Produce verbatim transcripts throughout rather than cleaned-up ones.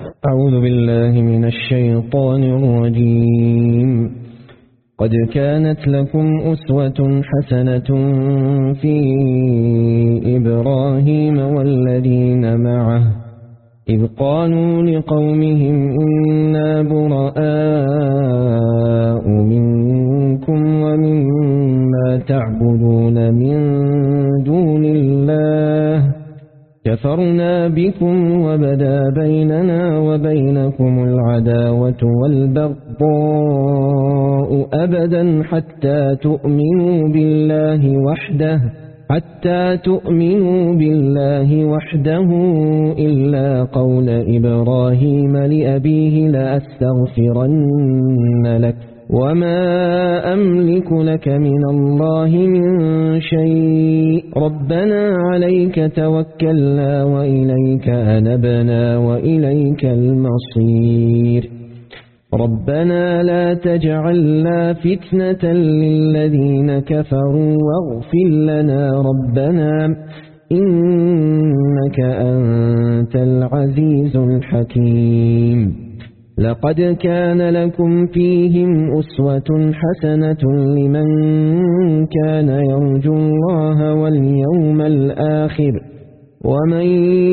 أعوذ بالله من الشيطان الرجيم. قد كانت لكم أسوة حسنة في إبراهيم والذين معه إذ قالوا لقومهم إنا براء منكم ومما تعبدون من دون الله كفرنا بكم وبدا بيننا وبينكم العداوة والبغضاء أبدا حتى تؤمنوا بالله وحده حتى تؤمنوا بالله وحده إلا قول إبراهيم لأبيه لأستغفرن لك وما أملك لك من الله من شيء ربنا عليك توكلنا وإليك أنبنا وإليك المصير ربنا لا تجعلنا فتنة للذين كفروا واغفر لنا ربنا إنك أنت العزيز الحكيم. لقد كان لكم فيهم أسوة حسنة لمن كان يرجو الله واليوم الآخر ومن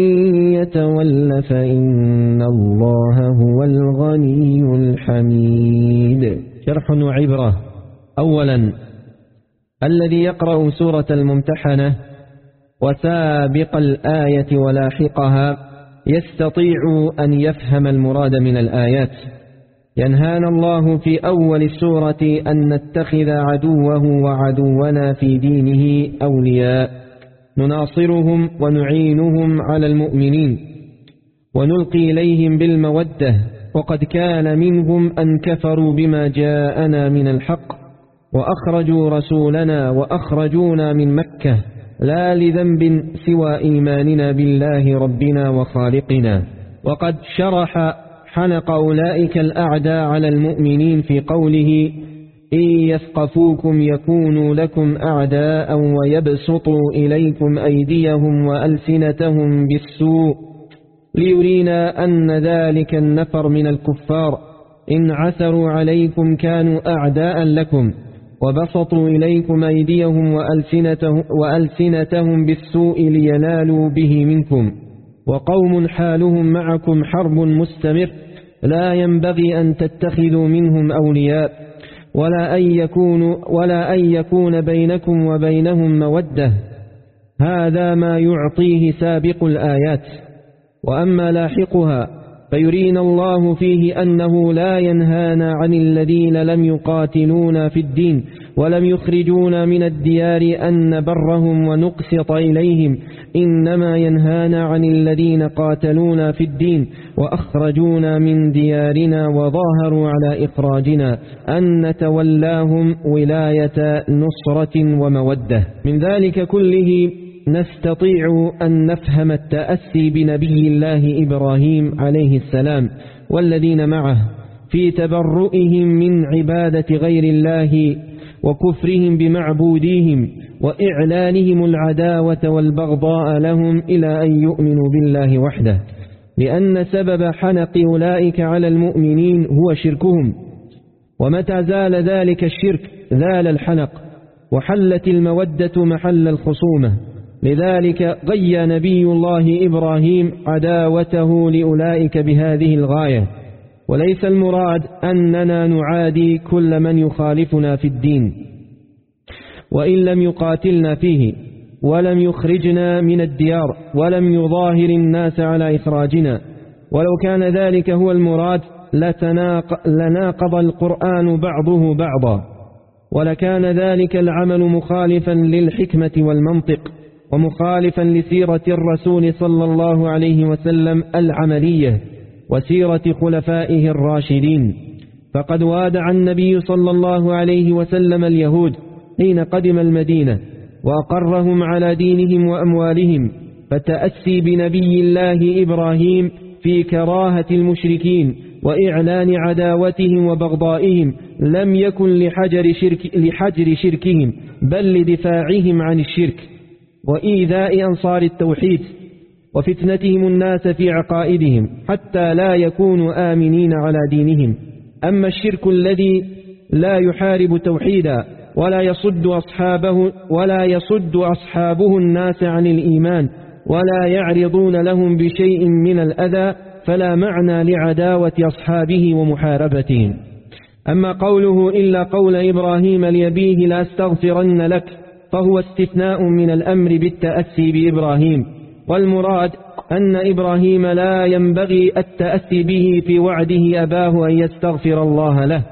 يتول فإن الله هو الغني الحميد. شرح وعبرة. أولا، الذي يقرأ سورة الممتحنة وسابق الآية ولاحقها يستطيع أن يفهم المراد من الآيات. ينهانا الله في أول السورة أن نتخذ عدوه وعدونا في دينه أولياء نناصرهم ونعينهم على المؤمنين ونلقي إليهم بالمودة، وقد كان منهم أن كفروا بما جاءنا من الحق وأخرجوا رسولنا وأخرجونا من مكة لا لذنب سوى إيماننا بالله ربنا وخالقنا. وقد شرح حنق أولئك الأعداء على المؤمنين في قوله إن يثقفوكم يكونوا لكم أعداء ويبسطوا إليكم أيديهم وألسنتهم بالسوء ليرينا أن ذلك النفر من الكفار إن عثروا عليكم كانوا أعداء لكم وبسطوا إليكم أيديهم وألسنتهم, وألسنتهم بالسوء لينالوا به منكم، وقوم حالهم معكم حرب مستمر لا ينبغي أن تتخذوا منهم أولياء ولا أن يكونوا ولا أن يكون بينكم وبينهم مودة. هذا ما يعطيه سابق الآيات. وأما لاحقها فيرينا الله فيه أنه لا ينهانا عن الذين لم يقاتلونا في الدين ولم يخرجونا من الديار أن نبرهم ونقسط إليهم، إنما ينهانا عن الذين قاتلونا في الدين وأخرجونا من ديارنا وظاهروا على إخراجنا أن نتولاهم ولاية نصرة ومودة. من ذلك كله نستطيع أن نفهم التأسي بنبي الله إبراهيم عليه السلام والذين معه في تبرؤهم من عبادة غير الله وكفرهم بمعبوديهم وإعلانهم العداوة والبغضاء لهم إلى أن يؤمنوا بالله وحده، لأن سبب حنق أولئك على المؤمنين هو شركهم، ومتى زال ذلك الشرك زال الحنق وحلت المودة محل الخصومة. لذلك غي نبي الله إبراهيم عداوته لأولئك بهذه الغاية. وليس المراد أننا نعادي كل من يخالفنا في الدين وإن لم يقاتلنا فيه ولم يخرجنا من الديار ولم يظاهر الناس على إخراجنا، ولو كان ذلك هو المراد لناقض القرآن بعضه بعضا، ولكان ذلك العمل مخالفا للحكمة والمنطق ومخالفا لسيرة الرسول صلى الله عليه وسلم العملية وسيرة خلفائه الراشدين. فقد وادع النبي صلى الله عليه وسلم اليهود حين قدم المدينة وأقرهم على دينهم وأموالهم، فتأسي بنبي الله إبراهيم في كراهة المشركين وإعلان عداوتهم وبغضائهم لم يكن لحجر, شرك لحجر شركهم بل لدفاعهم عن الشرك وإيذاء أنصار التوحيد. وفتنتهم الناس في عقائدهم حتى لا يكونوا آمنين على دينهم. أما الشرك الذي لا يحارب توحيدا ولا يصد أصحابه ولا يصد أصحابه الناس عن الإيمان ولا يعرضون لهم بشيء من الأذى فلا معنى لعداوة أصحابه ومحاربتهم. أما قوله إلا قول إبراهيم لأبيه لا استغفرن لك فهو استثناء من الأمر بالتأسي بإبراهيم، والمراد أن إبراهيم لا ينبغي التأسي به في وعده أباه أن يستغفر الله له،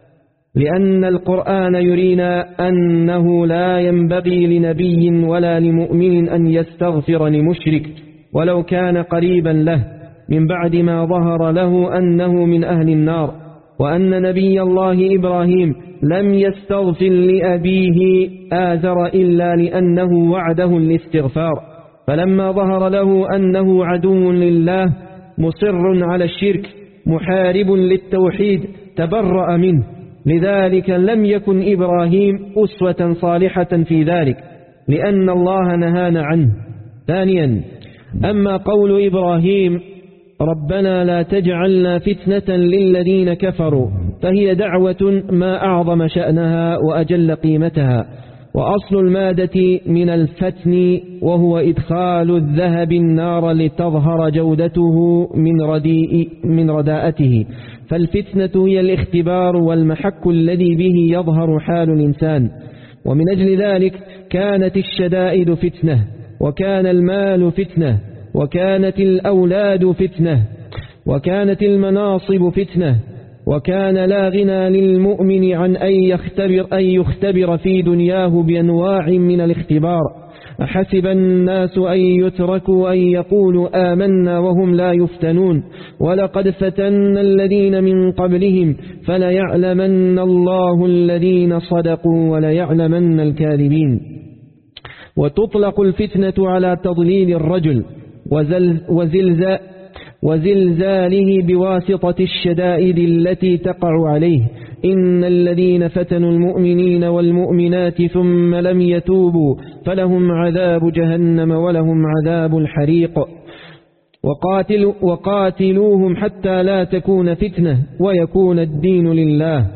لأن القرآن يرينا أنه لا ينبغي لنبي ولا لمؤمن أن يستغفر لمشرك ولو كان قريبا له من بعد ما ظهر له أنه من أهل النار، وأن نبي الله إبراهيم لم يستغفر لأبيه آزر إلا لأنه وعده الاستغفار، فلما ظهر له أنه عدو لله مصر على الشرك محارب للتوحيد تبرأ منه، لذلك لم يكن إبراهيم أسوة صالحة في ذلك لأن الله نهانا عنه. ثانيا، أما قول إبراهيم ربنا لا تجعلنا فتنة للذين كفروا فهي دعوة ما أعظم شأنها وأجل قيمتها، وأصل المادة من الفتن وهو إدخال الذهب النار لتظهر جودته من, رديء من رداءته، فالفتنة هي الاختبار والمحك الذي به يظهر حال الإنسان، ومن أجل ذلك كانت الشدائد فتنة، وكان المال فتنة، وكانت الأولاد فتنة، وكانت المناصب فتنة، وكان لا غنى للمؤمن عن أن يختبر, أن يختبر في دنياه بأنواع من الاختبار. أحسب الناس أن يتركوا أن يقولوا آمنا وهم لا يفتنون ولقد فتنا الذين من قبلهم فليعلمن الله الذين صدقوا وليعلمن الكاذبين. وتطلق الفتنة على تضليل الرجل وزل وزلزال وزلزاله بواسطة الشدائد التي تقع عليه. إن الذين فتنوا المؤمنين والمؤمنات ثم لم يتوبوا فلهم عذاب جهنم ولهم عذاب الحريق. وقاتل وقاتلوهم حتى لا تكون فتنة ويكون الدين لله،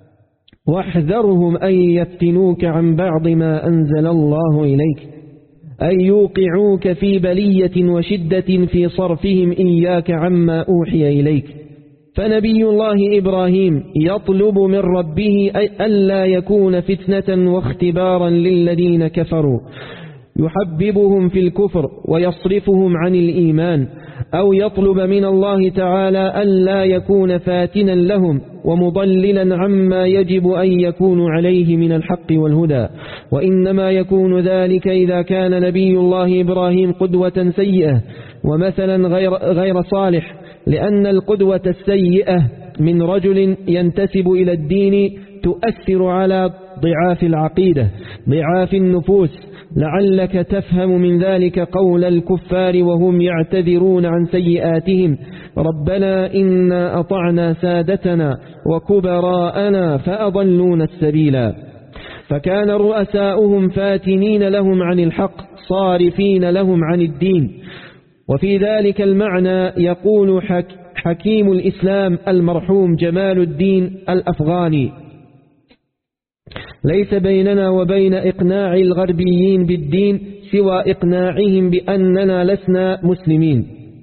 واحذرهم أن يفتنوك عن بعض ما أنزل الله إليك، أن يوقعوك في بلية وشدة في صرفهم إياك عما أوحي إليك. فنبي الله إبراهيم يطلب من ربه ألا يكون فتنة واختبارا للذين كفروا يحببهم في الكفر ويصرفهم عن الإيمان، أو يطلب من الله تعالى ألا يكون فاتنا لهم ومضللا عما يجب أن يكون عليه من الحق والهدى. وإنما يكون ذلك إذا كان نبي الله إبراهيم قدوة سيئة ومثلا غير, غير صالح، لأن القدوة السيئة من رجل ينتسب إلى الدين تؤثر على ضعاف العقيدة ضعاف النفوس. لعلك تفهم من ذلك قول الكفار وهم يعتذرون عن سيئاتهم ربنا إنا أطعنا سادتنا وكبراءنا فأضلون السبيلا. فكان رؤساؤهم فاتنين لهم عن الحق صارفين لهم عن الدين. وفي ذلك المعنى يقول حك حكيم الإسلام المرحوم جمال الدين الأفغاني: ليس بيننا وبين إقناع الغربيين بالدين سوى إقناعهم بأننا لسنا مسلمين،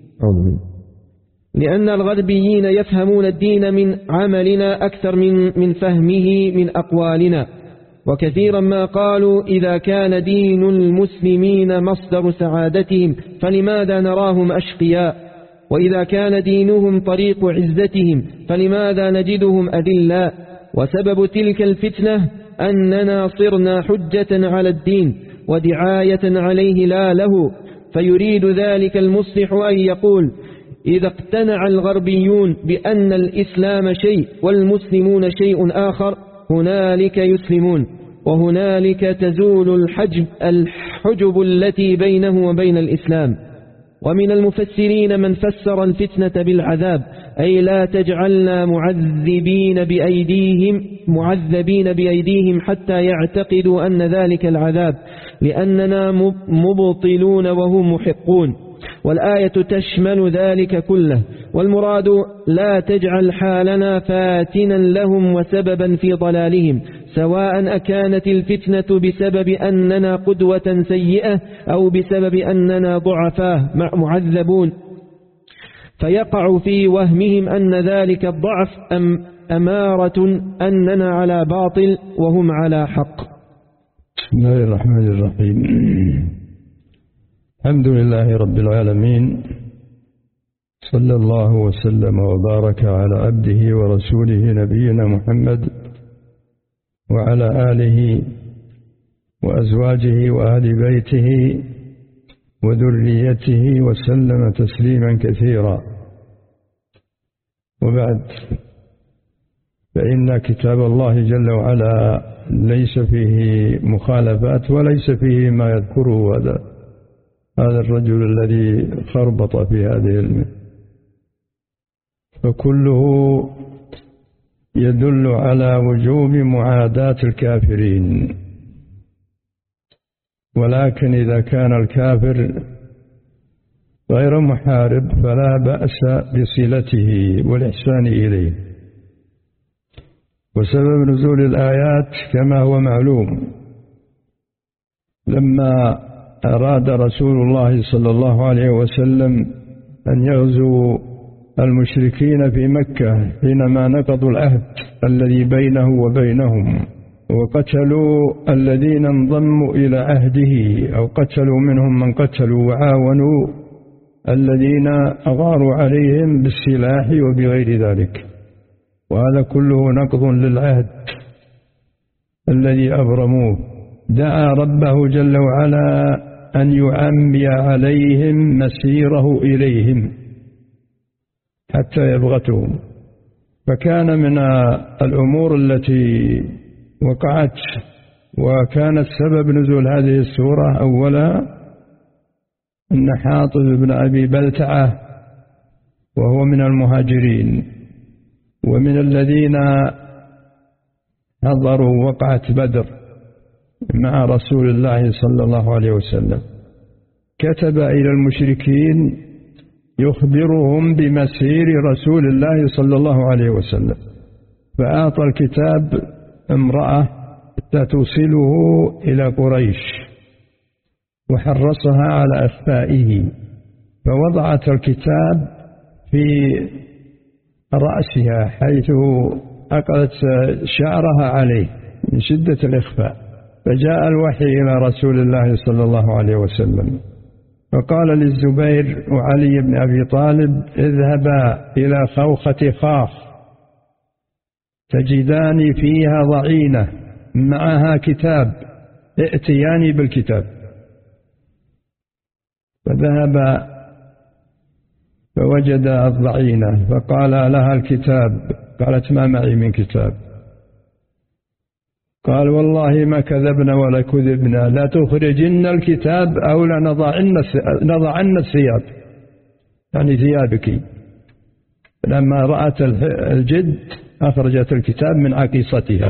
لأن الغربيين يفهمون الدين من عملنا أكثر من, من فهمه من أقوالنا. وكثيرا ما قالوا إذا كان دين المسلمين مصدر سعادتهم فلماذا نراهم أشقياء، وإذا كان دينهم طريق عزتهم فلماذا نجدهم أذلاء. وسبب تلك الفتنة أننا صرنا حجة على الدين ودعاية عليه لا له. فيريد ذلك المصلح أن يقول: إذا اقتنع الغربيون بأن الإسلام شيء والمسلمون شيء آخر هنالك يسلمون، وهنالك تزول الحجب, الحجب التي بينه وبين الإسلام. ومن المفسرين من فسر الفتنة بالعذاب، أي لا تجعلنا معذبين بأيديهم معذبين بأيديهم حتى يعتقدوا أن ذلك العذاب، لأننا مبطلون وهم محقون. والآية تشمل ذلك كله. والمراد لا تجعل حالنا فاتنا لهم وسببا في ضلالهم، سواء أكانت الفتنة بسبب أننا قدوة سيئة أو بسبب أننا ضعفاء معذبون، فيقع في وهمهم أن ذلك الضعف أم أمارة أننا على باطل وهم على حق. بسم الله الرحمن الرحيم. الحمد لله رب العالمين، صلى الله وسلم وبارك على عبده ورسوله نبينا محمد وعلى آله وأزواجه وآل بيته وذريته وسلم تسليما كثيرا. وبعد، فإن كتاب الله جل وعلا ليس فيه مخالفات وليس فيه ما يذكره هذا هذا الرجل الذي خربط في هذه المسألة، فكله يدل على وجوب معاداة الكافرين. ولكن إذا كان الكافر غير محارب فلا بأس بصلته والإحسان إليه. وسبب نزول الآيات كما هو معلوم، لما أراد رسول الله صلى الله عليه وسلم أن يغزو المشركين في مكة حينما نقضوا العهد الذي بينه وبينهم وقتلوا الذين انضموا إلى عهده، أو قتلوا منهم من قتلوا وعاونوا الذين أغاروا عليهم بالسلاح وبغير ذلك، وهذا كله نقض للعهد الذي أبرموه. دعا ربه جل وعلا أن يعمي عليهم مسيره إليهم حتى يبغتهم. فكان من الأمور التي وقعت وكانت سبب نزول هذه السورة أولا أن حاطب بن أبي بلتعة، وهو من المهاجرين ومن الذين حضروا وقعة بدر مع رسول الله صلى الله عليه وسلم، كتب إلى المشركين يخبرهم بمسير رسول الله صلى الله عليه وسلم، فأعطى الكتاب امرأة توصله إلى قريش وحرصها على أخفائه، فوضعت الكتاب في رأسها حيث أقلت شعرها عليه من شدة الإخفاء. فجاء الوحي إلى رسول الله صلى الله عليه وسلم فقال للزبير وعلي بن أبي طالب: اذهبا إلى خوخة خاخ تجدان فيها ضعينة معها كتاب، ائتياني بالكتاب. فذهب فوجد الضعينة فقال لها الكتاب، قالت: ما معي من كتاب. قال: والله ما كذبنا ولا كذبنا، لا تخرجن الكتاب أو لنضعن الثياب، يعني ثيابك. لما رأت الجد أخرجت الكتاب من عقيصتها،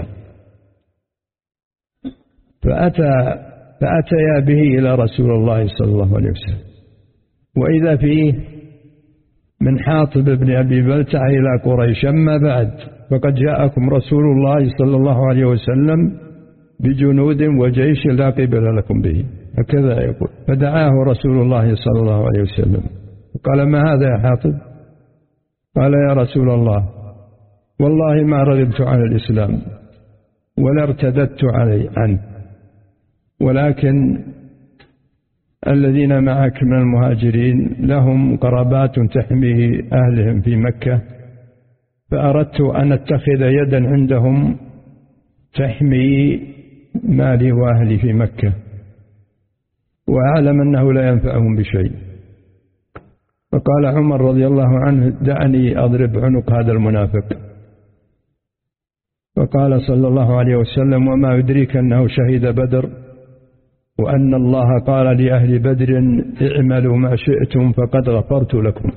فأتى فأتيا به إلى رسول الله صلى الله عليه وسلم، وإذا فيه من حاطب بن أبي بلتعة إلى قريش: أما بعد، فقد جاءكم رسول الله صلى الله عليه وسلم بجنود وجيش لا قبل لكم به، هكذا يقول. فدعاه رسول الله صلى الله عليه وسلم قال: ما هذا يا حاطب؟ قال: يا رسول الله، والله ما رغبت عن الإسلام ولا ارتددت علي عنه، ولكن الذين معك من المهاجرين لهم قرابات تحمي أهلهم في مكة، فأردت أن أتخذ يدا عندهم تحمي مالي وأهلي في مكة، وأعلم أنه لا ينفعهم بشيء. فقال عمر رضي الله عنه: دعني أضرب عنق هذا المنافق. فقال صلى الله عليه وسلم: وما يدريك أنه شهد بدر، وأن الله قال لأهل بدر: اعملوا ما شئتم فقد غفرت لكم.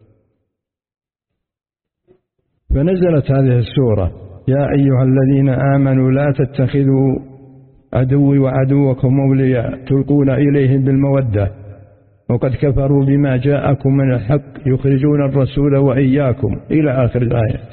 فنزلت هذه السورة: يا أيها الذين آمنوا لا تتخذوا عدوي وعدوكم أولياء تلقون إليهم بالمودة وقد كفروا بما جاءكم من الحق يخرجون الرسول وإياكم إلى آخر الآيات.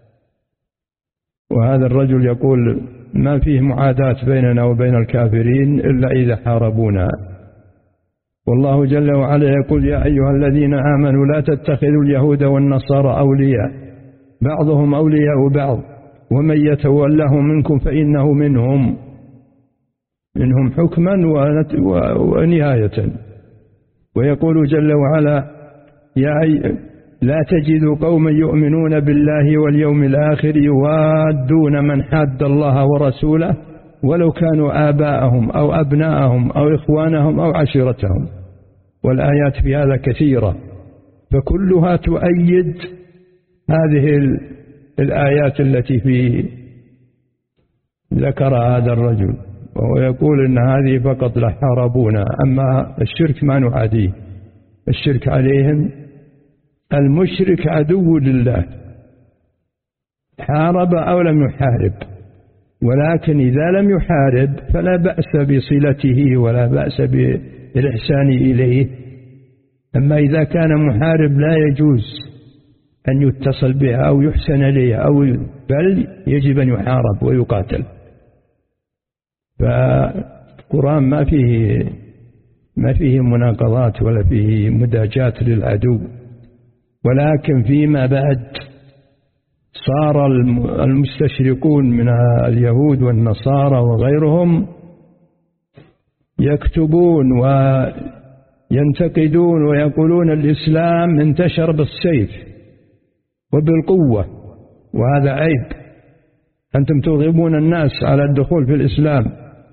وهذا الرجل يقول ما فيه معاداة بيننا وبين الكافرين إلا إذا حاربونا. والله جل وعلا يقول يا أيها الذين آمنوا لا تتخذوا اليهود والنصارى أولياء بعضهم أولياء بعض ومن يتولهم منكم فإنه منهم منهم حكما ونهاية. ويقول جل وعلا يا أي لا تجد قوما يؤمنون بالله واليوم الآخر يوادون من حاد الله ورسوله ولو كانوا آباءهم أو أبناءهم أو إخوانهم أو عشيرتهم. والآيات في هذا كثيرة، فكلها تؤيد هذه الآيات التي في ذكر هذا الرجل، وهو يقول إن هذه فقط لحاربونا، أما الشرك ما نعاديه. الشرك عليهم، المشرك عدو لله حارب أو لم يحارب، ولكن إذا لم يحارب فلا بأس بصلته ولا بأس بالإحسان إليه. أما إذا كان محارب لا يجوز أن يتصل به أو يحسن إليه، أو بل يجب أن يحارب ويقاتل. فالقرآن ما فيه ما فيه مناقضات ولا فيه مداجات للعدو، ولكن فيما بعد صار المستشرقون من اليهود والنصارى وغيرهم يكتبون وينتقدون ويقولون الإسلام انتشر بالسيف وبالقوة، وهذا عيب. أنتم ترغبون الناس على الدخول في الإسلام،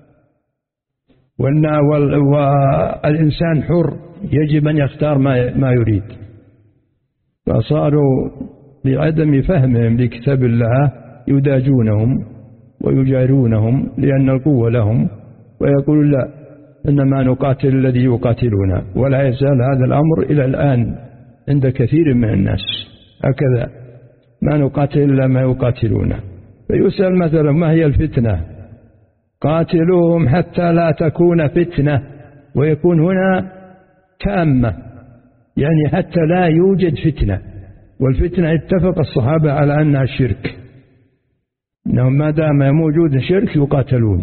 والإنسان حر يجب أن يختار ما يريد. فصاروا بعدم فهمهم لكتاب الله يداجونهم ويجارونهم لأن القوة لهم، ويقول لا إنما نقاتل الذي يقاتلنا. ولا يزال هذا الأمر إلى الآن عند كثير من الناس هكذا، ما نقاتل إلا ما يقاتلونه. فيسأل مثلا ما هي الفتنة؟ قاتلوهم حتى لا تكون فتنة، ويكون هنا تامة، يعني حتى لا يوجد فتنة. والفتنة اتفق الصحابة على أنها الشرك، إنهم ما دام موجود الشرك يقاتلون.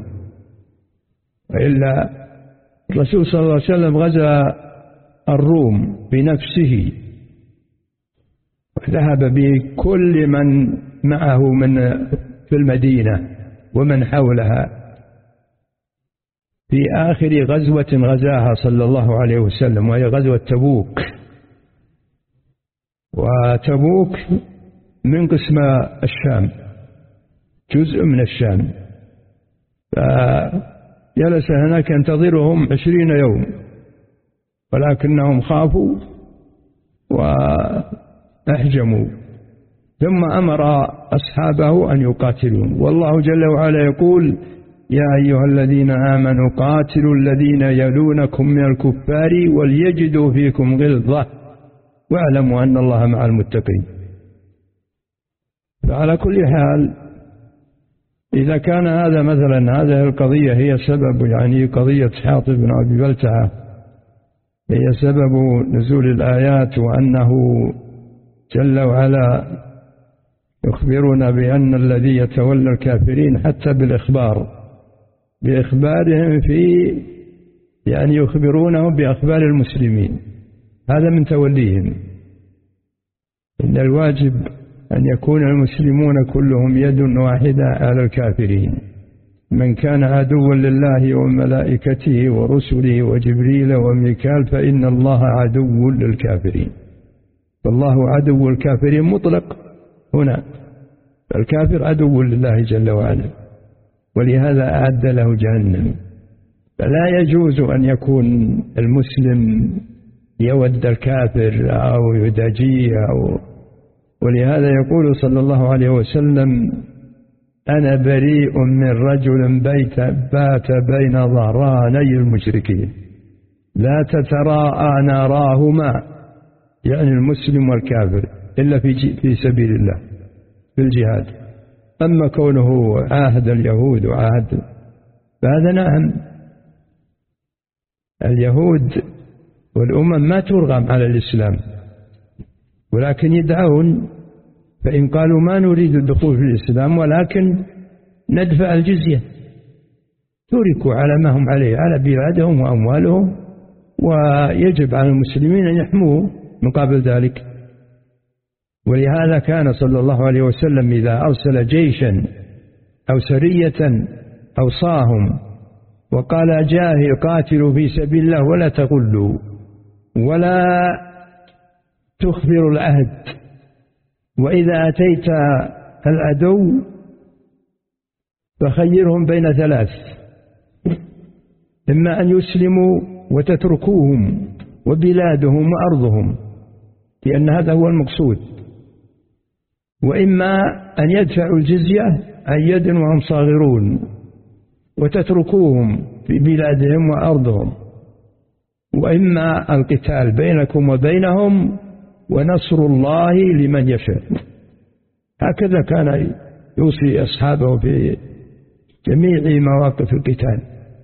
وإلا الرسول صلى الله عليه وسلم غزا الروم بنفسه، وذهب بكل من معه من في المدينة ومن حولها في آخر غزوة غزاها صلى الله عليه وسلم، وهي غزوة تبوك. وتبوك من قسم الشام، جزء من الشام. فجلس هناك ينتظرهم عشرين يوم، ولكنهم خافوا وأحجموا، ثم أمر أصحابه أن يقاتلون. والله جل وعلا يقول يا أيها الذين آمنوا قاتلوا الذين يلونكم من الكفار وليجدوا فيكم غلظة واعلموا أن الله مع المتقين. فعلى كل حال إذا كان هذا مثلا هذه القضية هي سبب، يعني قضية حاطب بن أبي بلتعة هي سبب نزول الآيات، وأنه جل وعلا يخبرنا بأن الذي يتولى الكافرين حتى بالإخبار بإخبارهم في، يعني يخبرونهم بأخبار المسلمين، هذا من توليهم. إن الواجب أن يكون المسلمون كلهم يد واحدة على الكافرين. من كان عدوا لله وملائكته ورسله وجبريل وميكال فإن الله عدو للكافرين. فالله عدو الكافرين مطلق هنا، فالكافر عدو لله جل وعلا، ولهذا أعد له جهنم. فلا يجوز أن يكون المسلم يود الكافر أو يداجيه أو، ولهذا يقول صلى الله عليه وسلم أنا بريء من رجل بيت بات بين ظهراني المشركين لا تتراءى ناراهما، يعني المسلم والكافر، إلا في في سبيل الله في الجهاد. أما كونه عاهد اليهود وعاهد فهذا نعم، اليهود والأمم ما ترغم على الإسلام، ولكن يدعون، فإن قالوا ما نريد الدخول في الإسلام ولكن ندفع الجزية، تركوا على ما هم عليه، على بلادهم وأموالهم، ويجب على المسلمين أن يحموه مقابل ذلك. ولهذا كان صلى الله عليه وسلم إذا أرسل جيشا أو سرية أوصاهم وقال جاهد قاتلوا في سبيل الله ولا تغلوا ولا تخبروا العهد، وإذا أتيت العدو فخيرهم بين ثلاث، إما أن يسلموا وتتركوهم وبلادهم وأرضهم، لأن هذا هو المقصود، وإما أن يدفعوا الجزية عن يد وهم صاغرون وتتركوهم في بلادهم وأرضهم، وإما القتال بينكم وبينهم ونصر الله لمن يشاء. هكذا كان يوصي أصحابه في جميع مواقف القتال.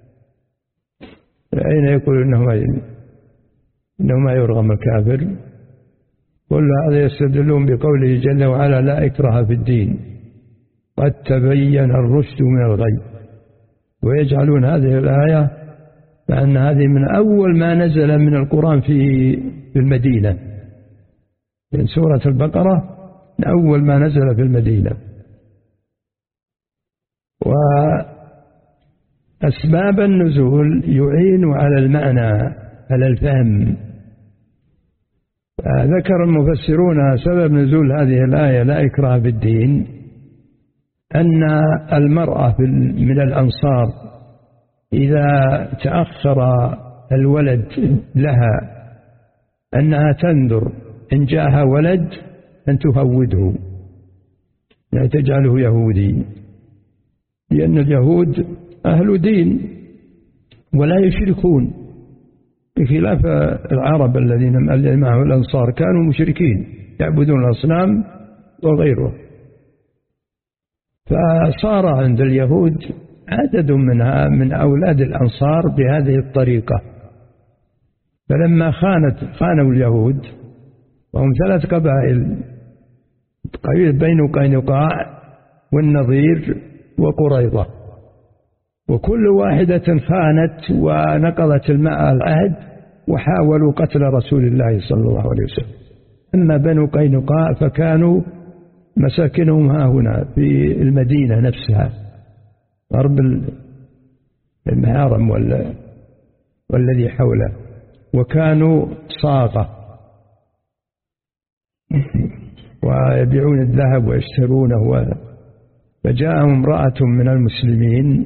أين يقول إنه ما إنه ما يرغم الكافر؟ كل هذا يستدلون بقوله جل وعلا لا إكراه في الدين قد تبين الرشد من الغي، ويجعلون هذه الآية لأن هذه من أول ما نزل من القرآن في المدينة، من سورة البقرة من أول ما نزل في المدينة. وأسباب النزول يعين على المعنى على الفهم. ذكر المفسرون سبب نزول هذه الآية لا إكراه في الدين أن المرأة من الأنصار إذا تأخر الولد لها أنها تنذر إن جاءها ولد أن تهوده، يعني تجعله يهودي، لأن اليهود أهل دين ولا يشركون، بخلاف العرب الذين معه الأنصار كانوا مشركين يعبدون الأصنام وغيره. فصار عند اليهود عدد منها من أولاد الأنصار بهذه الطريقة، فلما خانت خانوا اليهود وهم ثلاث قبائل، قبيلة بنو قينقاع والنضير وقريظة، وكل واحدة خانت ونقضت العهد وحاولوا قتل رسول الله صلى الله عليه وسلم. أما بنو قينقاع فكانوا مساكنهم ها هنا في المدينة نفسها غرب المحارم والذي حوله، وكانوا صاغة ويبيعون الذهب ويشترونه. فجاءهم امرأة من المسلمين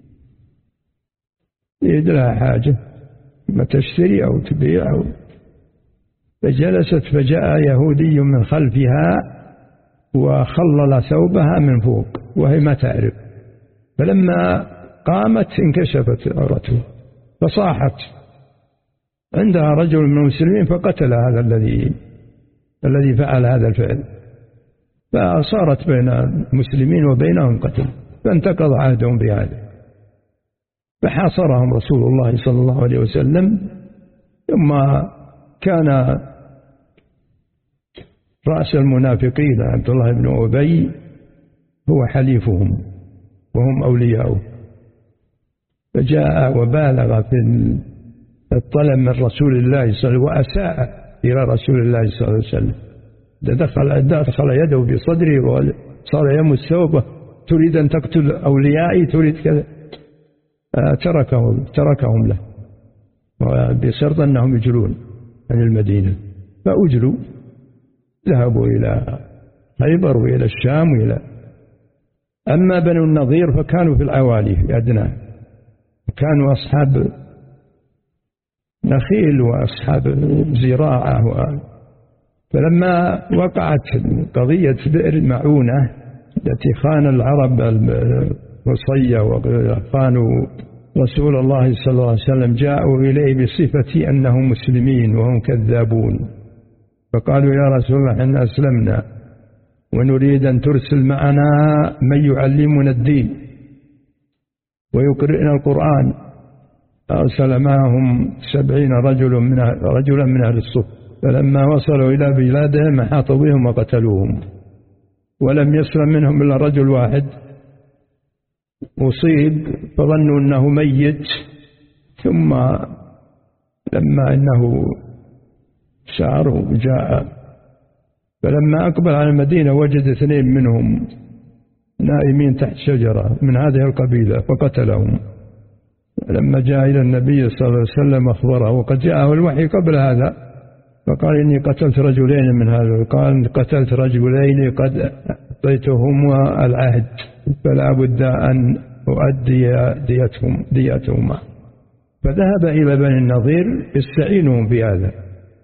يريد لها حاجة ما تشتري أو تبيع أو، فجلست فجاء يهودي من خلفها وخلل ثوبها من فوق وهي ما تعرف، فلما قامت انكشفت عورته فصاحت. عندها رجل من المسلمين فقتل هذا الذي الذي فعل هذا الفعل، فصارت بين المسلمين وبينهم قتل، فانتقض عهدهم بهذا، فحاصرهم رسول الله صلى الله عليه وسلم. ثم كان رأس المنافقين عبد الله بن أبي هو حليفهم وهم أولياؤه، فجاء وبالغ في الطلب من رسول الله صلى الله عليه وسلم وأساء إلى رسول الله صلى الله عليه وسلم. دخل, دخل يده بصدره وصار يمس ثوبه، تريد أن تقتل أوليائي، تريد كذا، تركهم, تركهم له بشرط أنهم يجلون عن المدينة، فأجلوا ذهبوا إلى خيبر وإلى الشام وإلى. أما بنو النضير فكانوا في العوالي في أدنى، كانوا أصحاب نخيل وأصحاب زراعة. فلما وقعت قضية بئر معونة التي خان العرب الوصية وخانوا رسول الله صلى الله عليه وسلم، جاءوا إليه بصفة أنهم مسلمين وهم كذابون، فقالوا يا رسول الله إن أسلمنا ونريد أن ترسل معنا من يعلمنا الدين ويقرئنا القرآن، أرسل معهم سبعين رجل من رجلا من أهل الصف، فلما وصلوا إلى بلادهم أحاطوا بهم وقتلوهم، ولم يسلم منهم إلا رجل واحد أصيب فظنوا أنه ميت، ثم لما أنه سار وجاء، فلما أقبل على المدينة وجد اثنين منهم نائمين تحت شجرة من هذه القبيلة فقتلهم. لما جاء إلى النبي صلى الله عليه وسلم أخبره، وقد جاءه الوحي قبل هذا، فقال إني قتلت رجلين من هذا، قال قتلت رجلين قد أعطيتهما العهد فلا بد أن أؤدي ديتهم ديتهما. فذهب إلى بني النضير يستعينهم في هذا،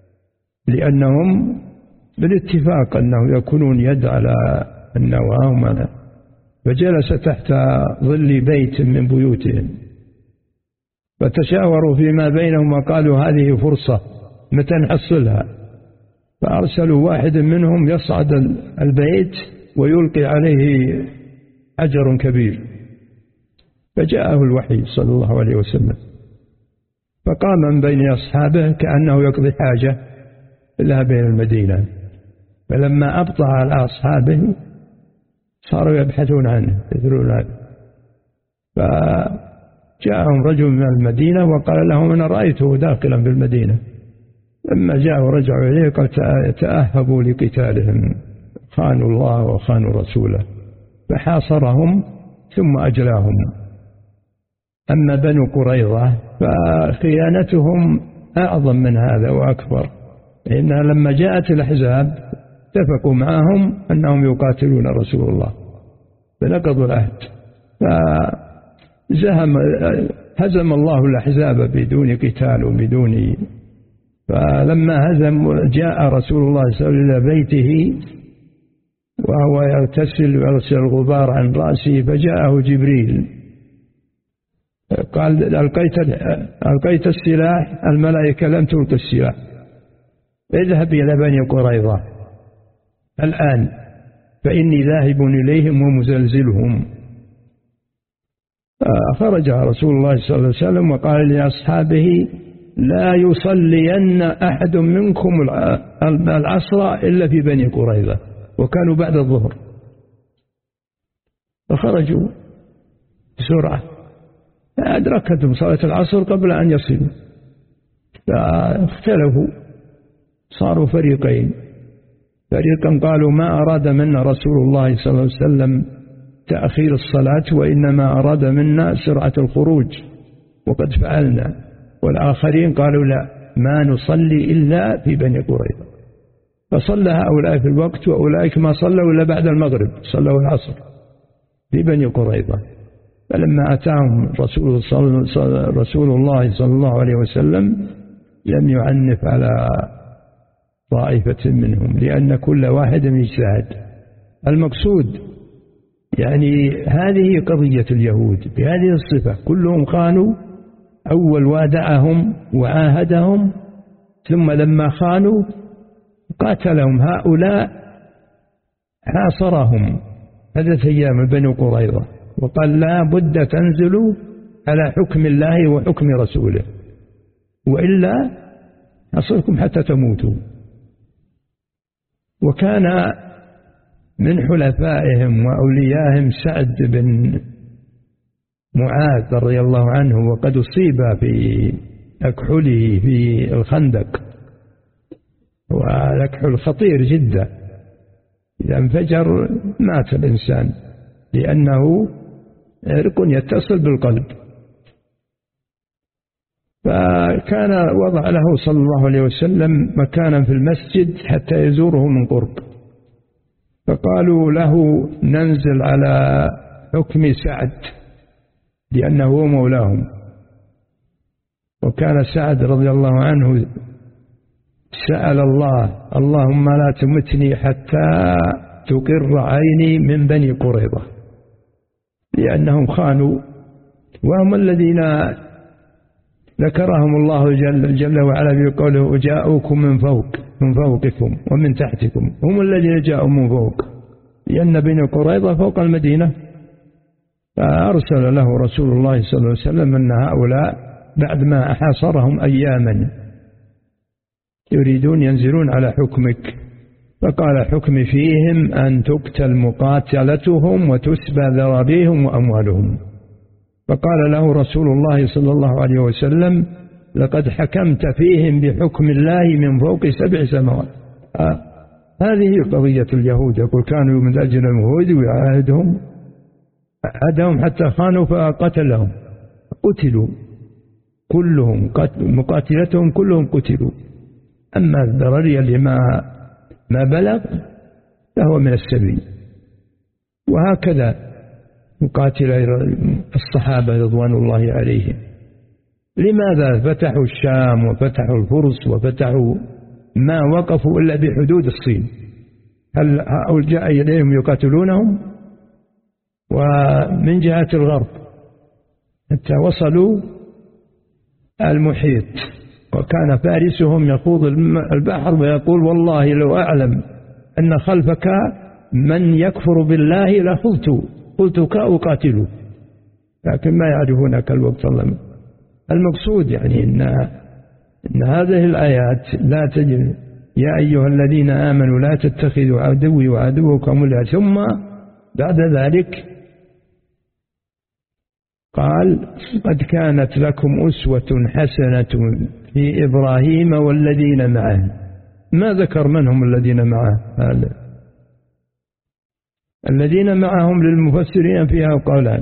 لأنهم بالاتفاق أنه يكونون يد على النواة، فجلس تحت ظل بيت من بيوتهم، فتشاوروا فيما بينهم وقالوا هذه فرصة متى نحصلها، فأرسلوا واحد منهم يصعد البيت ويلقي عليه حجر كبير، فجاءه الوحي صلى الله عليه وسلم، فقام من بين أصحابه كأنه يقضي حاجة لها بين المدينة، فلما أبطأ على أصحابه صاروا يبحثون عنه يدرون عنه، فجاءهم رجل من المدينة وقال لهم أنا رأيته داخلا بالمدينة، لما جاءوا رجعوا إليه قال تأهبوا لقتالهم، خانوا الله وخانوا رسوله، فحاصرهم ثم أجلاهم. أما بنو قريظة فخيانتهم أعظم من هذا وأكبر، لأنها لما جاءت الأحزاب اتفقوا معهم أنهم يقاتلون رسول الله فنقضوا العهد، فزهم هزم الله الأحزاب بدون قتال وبدون، فلما هزم جاء رسول الله صلى الله عليه وسلم إلى بيته وهو يغتسل ويغسل الغبار عن رأسه، فجاءه جبريل قال ألقيت, ألقيت السلاح، الملائكة لم تلق السلاح، اذهب إلى بني قريظة الآن فإني ذاهب إليهم ومزلزلهم. خرج رسول الله صلى الله عليه وسلم وقال لأصحابه لا يصلين أحد منكم العصر إلا في بني قريظة، وكانوا بعد الظهر، فخرجوا بسرعة فأدركتهم صلاة العصر قبل أن يصلوا، فاختلفوا صاروا فريقين، فريقا قالوا ما أراد منا رسول الله صلى الله عليه وسلم تأخير الصلاة وإنما أراد منا سرعة الخروج وقد فعلنا، والآخرين قالوا لا ما نصلي إلا في بني قريظة، فصلى هؤلاء في الوقت وأولئك ما صلوا إلا بعد المغرب، صلوا العصر في بني قريظة. فلما أتاهم رسول, رسول الله صلى الله عليه وسلم لم يعنف على طائفة منهم، لأن كل واحد يجتهد. المقصود يعني هذه قضية اليهود بهذه الصفة، كلهم خانوا، أول وادعهم وعاهدهم، ثم لما خانوا قاتلهم، هؤلاء حاصرهم ثلاثة أيام بنو قريظة وقال لا بد تنزلوا على حكم الله وحكم رسوله وإلا أصلكم حتى تموتوا. وكان من حلفائهم وأوليائهم سعد بن معاذ رضي الله عنه، وقد أصيب في أكحله في الخندق، والأكحل خطير جدا، إذا انفجر مات الإنسان لأنه عرق يتصل بالقلب. فكان وضع له صلى الله عليه وسلم مكانا في المسجد حتى يزوره من قرب، فقالوا له ننزل على حكم سعد لأنه هو مولاهم. وكان سعد رضي الله عنه سأل الله اللهم لا تمتني حتى تقر عيني من بني قريظة، لأنهم خانوا، وهم الذين ذكرهم الله جل, جل وعلا بقوله وجاءوكم من فوق من فوقكم ومن تحتكم، هم الذين جاءوا من فوق، لأن بني قريظة فوق المدينة. فأرسل له رسول الله صلى الله عليه وسلم أن هؤلاء بعد ما حاصرهم أياما يريدون ينزلون على حكمك، فقال حكمي فيهم أن تقتل مقاتلتهم وتسبى ذراريهم وأموالهم. فقال له رسول الله صلى الله عليه وسلم لقد حكمت فيهم بحكم الله من فوق سبع سماوات. آه. هذه قضية اليهود، يقول كانوا من أجل اليهود ويعاهدهم عهدهم حتى خانوا فقتلهم، قتلوا كلهم، مقاتلتهم كلهم قتلوا. أما الذراري اللي ما ما بلغ فهو من السبي. وهكذا مقاتل الصحابة رضوان الله عليهم. لماذا فتحوا الشام وفتحوا الفرس وفتحوا ما وقفوا إلا بحدود الصين؟ هل هؤلاء جاء إليهم يقاتلونهم؟ ومن جهة الغرب حتى وصلوا المحيط، وكان فارسهم يخوض البحر ويقول والله لو أعلم أن خلفك من يكفر بالله لخذت قلتك أقاتله، لكن ما يعرفونك الوقت. الله المقصود يعني إن, إن هذه الآيات لا تجد يا أيها الذين آمنوا لا تتخذوا عدوي وعدوكم أولياء، ثم بعد ذلك قال قد كانت لكم أسوة حسنة في إبراهيم والذين معه. ما ذكر من هم الذين معه؟ هذا الذين معهم للمفسرين فيها قولان،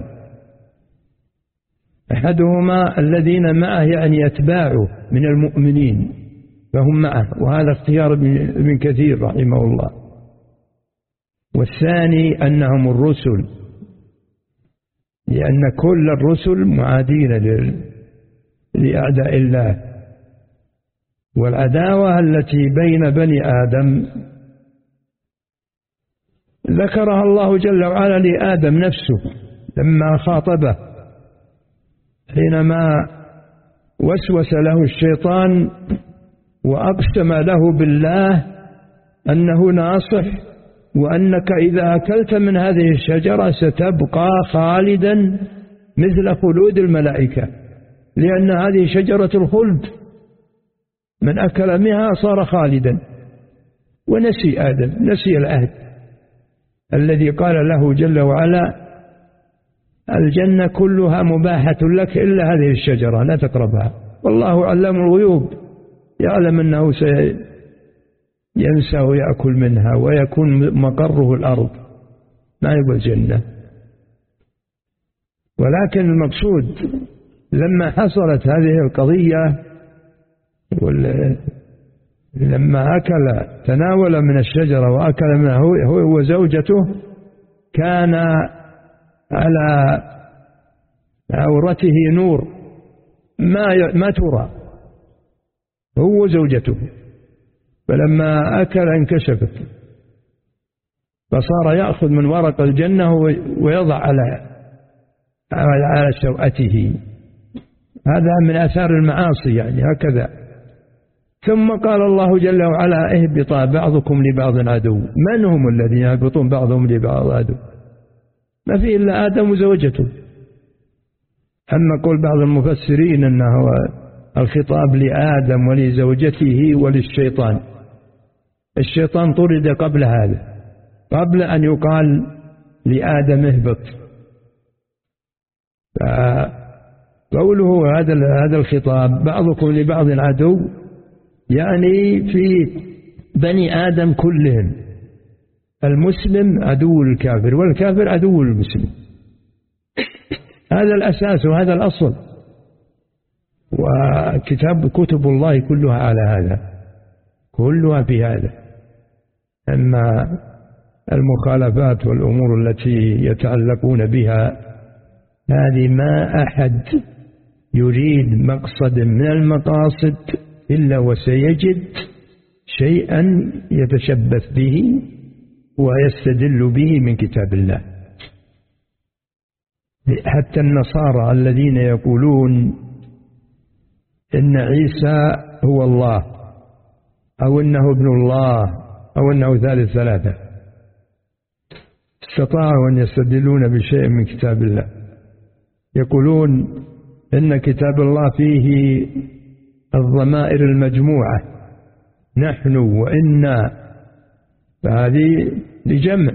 أحدهما الذين معه يعني أتباعه من المؤمنين فهم معه، وهذا اختيار ابن كثير رحمه الله. والثاني أنهم الرسل، لأن كل الرسل معادين لأعداء الله، والعداوة التي بين بني آدم ذكرها الله جل وعلا لآدم نفسه لما خاطبه حينما وسوس له الشيطان وأقسم له بالله أنه ناصح، وأنك إذا أكلت من هذه الشجرة ستبقى خالدا مثل خلود الملائكة، لأن هذه شجرة الخلد من أكل منها صار خالدا. ونسي آدم، نسي العهد الذي قال له جل وعلا الجنة كلها مباحة لك إلا هذه الشجرة لا تقربها، والله علام الغيوب يعلم أنه سينسى ويأكل منها ويكون مقره الأرض ما يبقى الجنة. ولكن المقصود لما حصلت هذه القضية لما أكل تناول من الشجرة وأكل منها هو وزوجته كان على عورته نور ما ما ترى هو وزوجته، فلما أكل انكشفت فصار يأخذ من ورق الجنة ويضع على على سوءته. هذا من آثار المعاصي يعني هكذا. ثم قال الله جل وعلا اهبطا بعضكم لبعض عدو. من هم الذين يهبطون بعضهم لبعض عدو؟ ما في إلا آدم وزوجته. أما قول بعض المفسرين أنه الخطاب لآدم ولزوجته وللشيطان، الشيطان طرد قبل هذا، قبل أن يقال لآدم اهبط. فقوله هذا هذا الخطاب بعضكم لبعض عدو يعني في بني آدم كلهم، المسلم عدو الكافر والكافر عدو المسلم. هذا الأساس وهذا الأصل، وكتاب كتب الله كلها على هذا، كلها في هذا. أما المخالفات والأمور التي يتعلقون بها هذه ما أحد يريد مقصد من المقاصد إلا وسيجد شيئا يتشبث به ويستدل به من كتاب الله. حتى النصارى الذين يقولون إن عيسى هو الله أو إنه ابن الله أو إنه ثالث ثلاثة استطاعوا أن يستدلون بشيء من كتاب الله. يقولون إن كتاب الله فيه الضمائر المجموعة، نحن وإنا، فهذه لجمع.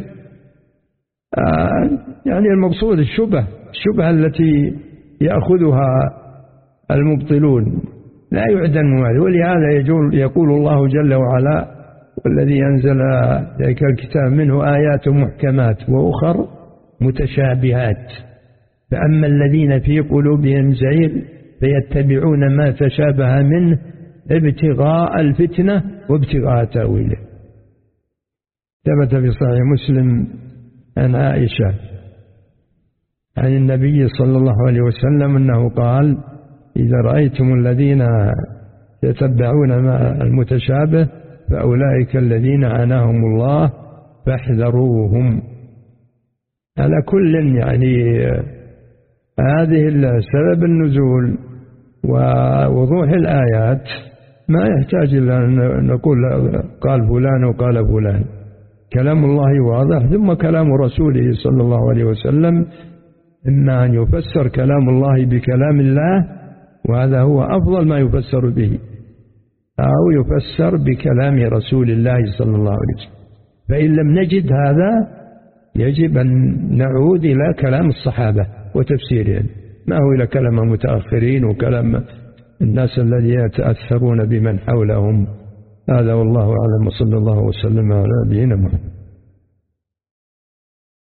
آه يعني المقصود الشبه الشبهة التي يأخذها المبطلون لا يعدن هذا. ولهذا يقول الله جل وعلا: والذي أنزل ذلك الكتاب منه آيات محكمات وأخر متشابهات، فأما الذين في قلوبهم زيغ فيتبعون ما تشابه منه ابتغاء الفتنة وابتغاء تأويله. ثبت في صحيح مسلم عن عائشة عن النبي صلى الله عليه وسلم أنه قال: إذا رأيتم الذين يتبعون ما المتشابه فأولئك الذين عناهم الله فاحذروهم. على كل يعني هذه سبب النزول ووضوح الآيات ما يحتاج إلى أن نقول قال فلان وقال فلان. كلام الله واضح، ثم كلام رسوله صلى الله عليه وسلم إما أن يفسر كلام الله بكلام الله، وهذا هو أفضل ما يفسر به، أو يفسر بكلام رسول الله صلى الله عليه وسلم. فإن لم نجد هذا يجب أن نعود إلى كلام الصحابة وتفسيرهم، ما هو إلى كلام المتأخرين وكلام الناس الذين يتأثرون بمن حولهم. هذا والله أعلم، وصلى الله وسلم على نبينا محمد.